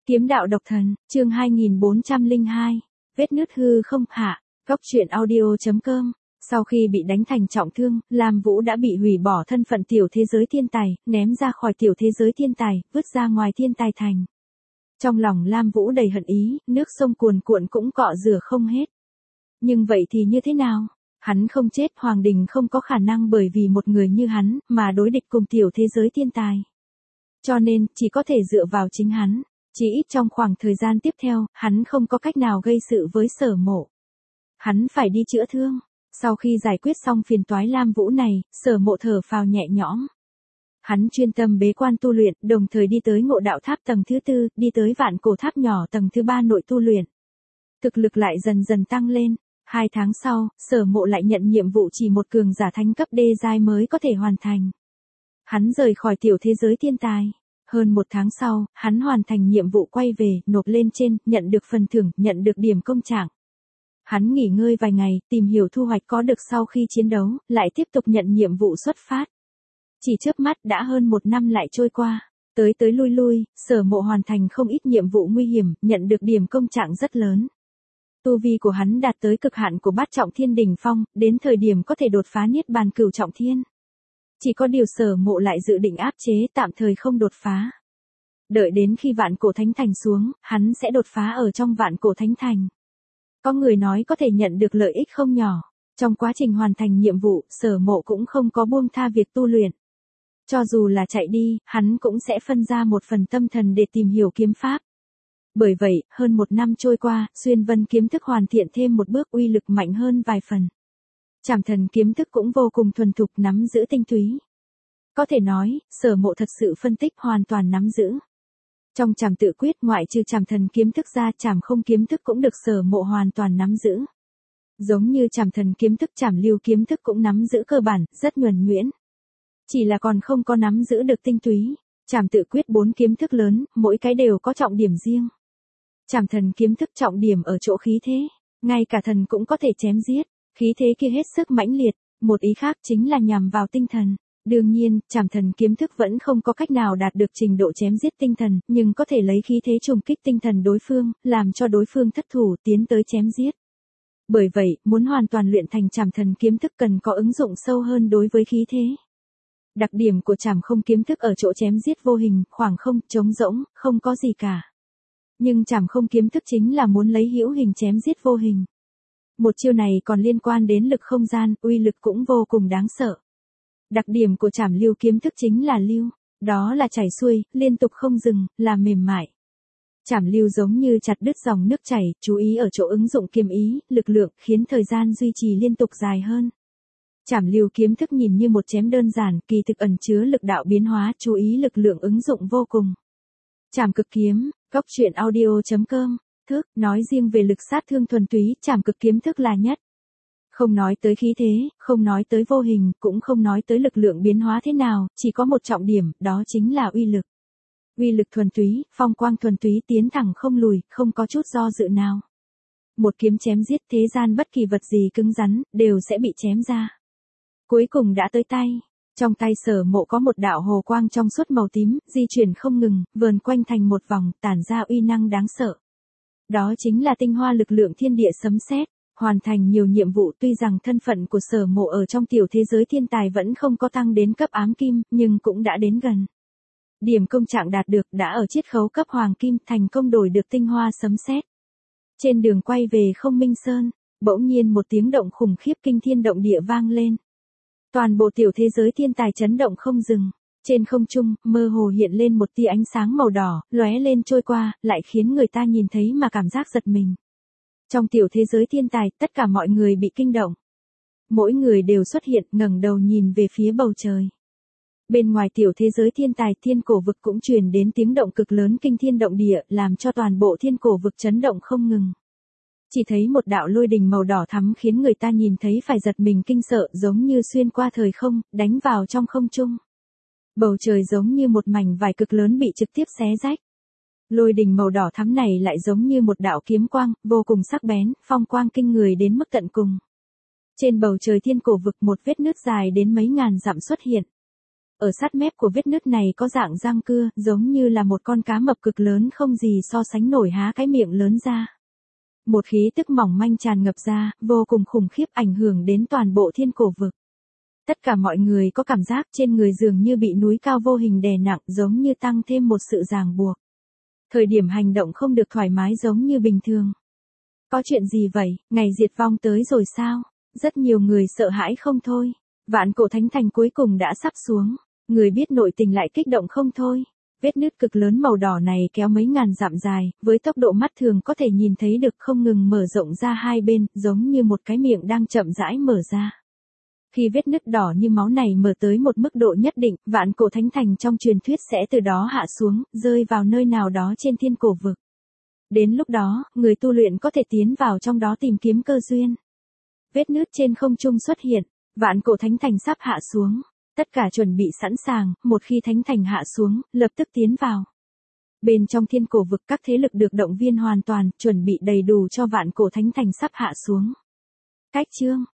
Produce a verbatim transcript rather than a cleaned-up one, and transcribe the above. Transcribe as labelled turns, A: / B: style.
A: Kiếm đạo độc thần, chương hai nghìn bốn trăm lẻ hai, vết nứt hư không hạ, góc truyện audio.com. Sau khi bị đánh thành trọng thương, Lam Vũ đã bị hủy bỏ thân phận tiểu thế giới thiên tài, ném ra khỏi tiểu thế giới thiên tài, vứt ra ngoài thiên tài thành. Trong lòng Lam Vũ đầy hận ý, nước sông cuồn cuộn cũng cọ rửa không hết. Nhưng vậy thì như thế nào? Hắn không chết, Hoàng Đình không có khả năng bởi vì một người như hắn, mà đối địch cùng tiểu thế giới thiên tài. Cho nên, chỉ có thể dựa vào chính hắn. Chỉ ít trong khoảng thời gian tiếp theo, hắn không có cách nào gây sự với Sở Mộ. Hắn phải đi chữa thương. Sau khi giải quyết xong phiền toái Lam Vũ này, Sở Mộ thở phào nhẹ nhõm. Hắn chuyên tâm bế quan tu luyện, đồng thời đi tới Ngộ Đạo Tháp tầng thứ tư, đi tới Vạn Cổ Tháp nhỏ tầng thứ ba nội tu luyện. Thực lực lại dần dần tăng lên. Hai tháng sau, Sở Mộ lại nhận nhiệm vụ chỉ một cường giả thánh cấp đê giai mới có thể hoàn thành. Hắn rời khỏi tiểu thế giới thiên tài. Hơn một tháng sau, hắn hoàn thành nhiệm vụ quay về, nộp lên trên, nhận được phần thưởng, nhận được điểm công trạng. Hắn nghỉ ngơi vài ngày, tìm hiểu thu hoạch có được sau khi chiến đấu, lại tiếp tục nhận nhiệm vụ xuất phát. Chỉ chớp mắt đã hơn một năm lại trôi qua. Tới tới lui lui, Sở Mộ hoàn thành không ít nhiệm vụ nguy hiểm, nhận được điểm công trạng rất lớn. Tu vi của hắn đạt tới cực hạn của bát trọng thiên đỉnh phong, đến thời điểm có thể đột phá niết bàn cửu trọng thiên. Chỉ có điều Sở Mộ lại dự định áp chế, tạm thời không đột phá. Đợi đến khi Vạn Cổ Thánh Thành xuống, hắn sẽ đột phá ở trong Vạn Cổ Thánh Thành. Có người nói có thể nhận được lợi ích không nhỏ. Trong quá trình hoàn thành nhiệm vụ, Sở Mộ cũng không có buông tha việc tu luyện. Cho dù là chạy đi, hắn cũng sẽ phân ra một phần tâm thần để tìm hiểu kiếm pháp. Bởi vậy, hơn một năm trôi qua, Xuyên Vân kiếm thức hoàn thiện thêm một bước, uy lực mạnh hơn vài phần. Trảm thần kiếm thức cũng vô cùng thuần thục, nắm giữ tinh túy. Có thể nói, Sở Mộ thật sự phân tích hoàn toàn nắm giữ. Trong Trảm tự quyết, ngoại trừ Trảm thần kiếm thức ra, Trảm không kiếm thức cũng được Sở Mộ hoàn toàn nắm giữ. Giống như Trảm thần kiếm thức, Trảm lưu kiếm thức cũng nắm giữ cơ bản, rất nhuần nhuyễn. Chỉ là còn không có nắm giữ được tinh túy. Trảm tự quyết bốn kiếm thức lớn, mỗi cái đều có trọng điểm riêng. Trảm thần kiếm thức trọng điểm ở chỗ khí thế, ngay cả thần cũng có thể chém giết. Khí thế kia hết sức mãnh liệt, một ý khác chính là nhằm vào tinh thần. Đương nhiên, Trảm thần kiếm thức vẫn không có cách nào đạt được trình độ chém giết tinh thần, nhưng có thể lấy khí thế trùng kích tinh thần đối phương, làm cho đối phương thất thủ tiến tới chém giết. Bởi vậy, muốn hoàn toàn luyện thành Trảm thần kiếm thức cần có ứng dụng sâu hơn đối với khí thế. Đặc điểm của Trảm không kiếm thức ở chỗ chém giết vô hình, khoảng không, trống rỗng, không có gì cả. Nhưng Trảm không kiếm thức chính là muốn lấy hữu hình chém giết vô hình. Một chiêu này còn liên quan đến lực không gian, uy lực cũng vô cùng đáng sợ. Đặc điểm của Trảm lưu kiếm thức chính là lưu, đó là chảy xuôi, liên tục không dừng, là mềm mại. Trảm lưu giống như chặt đứt dòng nước chảy, chú ý ở chỗ ứng dụng kiếm ý, lực lượng, khiến thời gian duy trì liên tục dài hơn. Trảm lưu kiếm thức nhìn như một chém đơn giản, kỳ thực ẩn chứa lực đạo biến hóa, chú ý lực lượng ứng dụng vô cùng. Trảm cực kiếm, góc truyện audio.com. Thức, nói riêng về lực sát thương thuần túy, Trảm cực kiếm thức là nhất. Không nói tới khí thế, không nói tới vô hình, cũng không nói tới lực lượng biến hóa thế nào, chỉ có một trọng điểm, đó chính là uy lực. Uy lực thuần túy, phong quang thuần túy, tiến thẳng không lùi, không có chút do dự nào. Một kiếm chém giết, thế gian bất kỳ vật gì cứng rắn, đều sẽ bị chém ra. Cuối cùng đã tới tay. Trong tay Sở Mộ có một đạo hồ quang trong suốt màu tím, di chuyển không ngừng, vờn quanh thành một vòng, tản ra uy năng đáng sợ. Đó chính là tinh hoa lực lượng thiên địa sấm sét. Hoàn thành nhiều nhiệm vụ, tuy rằng thân phận của Sở Mộ ở trong tiểu thế giới thiên tài vẫn không có tăng đến cấp ám kim, nhưng cũng đã đến gần. Điểm công trạng đạt được đã ở chiết khấu cấp hoàng kim, thành công đổi được tinh hoa sấm sét. Trên đường quay về Không Minh Sơn, bỗng nhiên một tiếng động khủng khiếp kinh thiên động địa vang lên. Toàn bộ tiểu thế giới thiên tài chấn động không dừng. Trên không trung, mơ hồ hiện lên một tia ánh sáng màu đỏ, lóe lên trôi qua, lại khiến người ta nhìn thấy mà cảm giác giật mình. Trong tiểu thế giới thiên tài, tất cả mọi người bị kinh động. Mỗi người đều xuất hiện, ngẩng đầu nhìn về phía bầu trời. Bên ngoài tiểu thế giới thiên tài, thiên cổ vực cũng truyền đến tiếng động cực lớn kinh thiên động địa, làm cho toàn bộ thiên cổ vực chấn động không ngừng. Chỉ thấy một đạo lôi đình màu đỏ thắm khiến người ta nhìn thấy phải giật mình kinh sợ, giống như xuyên qua thời không, đánh vào trong không trung. Bầu trời giống như một mảnh vải cực lớn bị trực tiếp xé rách. Lôi đình màu đỏ thắm này lại giống như một đạo kiếm quang, vô cùng sắc bén, phong quang kinh người đến mức tận cùng. Trên bầu trời thiên cổ vực một vết nứt dài đến mấy ngàn dặm xuất hiện. Ở sát mép của vết nứt này có dạng răng cưa, giống như là một con cá mập cực lớn không gì so sánh nổi há cái miệng lớn ra. Một khí tức mỏng manh tràn ngập ra, vô cùng khủng khiếp ảnh hưởng đến toàn bộ thiên cổ vực. Tất cả mọi người có cảm giác trên người dường như bị núi cao vô hình đè nặng, giống như tăng thêm một sự ràng buộc. Thời điểm hành động không được thoải mái giống như bình thường. Có chuyện gì vậy, ngày diệt vong tới rồi sao? Rất nhiều người sợ hãi không thôi. Vạn cổ thánh thành cuối cùng đã sắp xuống. Người biết nội tình lại kích động không thôi. Vết nứt cực lớn màu đỏ này kéo mấy ngàn dặm dài, với tốc độ mắt thường có thể nhìn thấy được không ngừng mở rộng ra hai bên, giống như một cái miệng đang chậm rãi mở ra. Khi vết nứt đỏ như máu này mở tới một mức độ nhất định, vạn cổ thánh thành trong truyền thuyết sẽ từ đó hạ xuống, rơi vào nơi nào đó trên thiên cổ vực. Đến lúc đó, người tu luyện có thể tiến vào trong đó tìm kiếm cơ duyên. Vết nứt trên không trung xuất hiện, vạn cổ thánh thành sắp hạ xuống. Tất cả chuẩn bị sẵn sàng, một khi thánh thành hạ xuống, lập tức tiến vào. Bên trong thiên cổ vực các thế lực được động viên hoàn toàn, chuẩn bị đầy đủ cho vạn cổ thánh thành sắp hạ xuống. Cách chương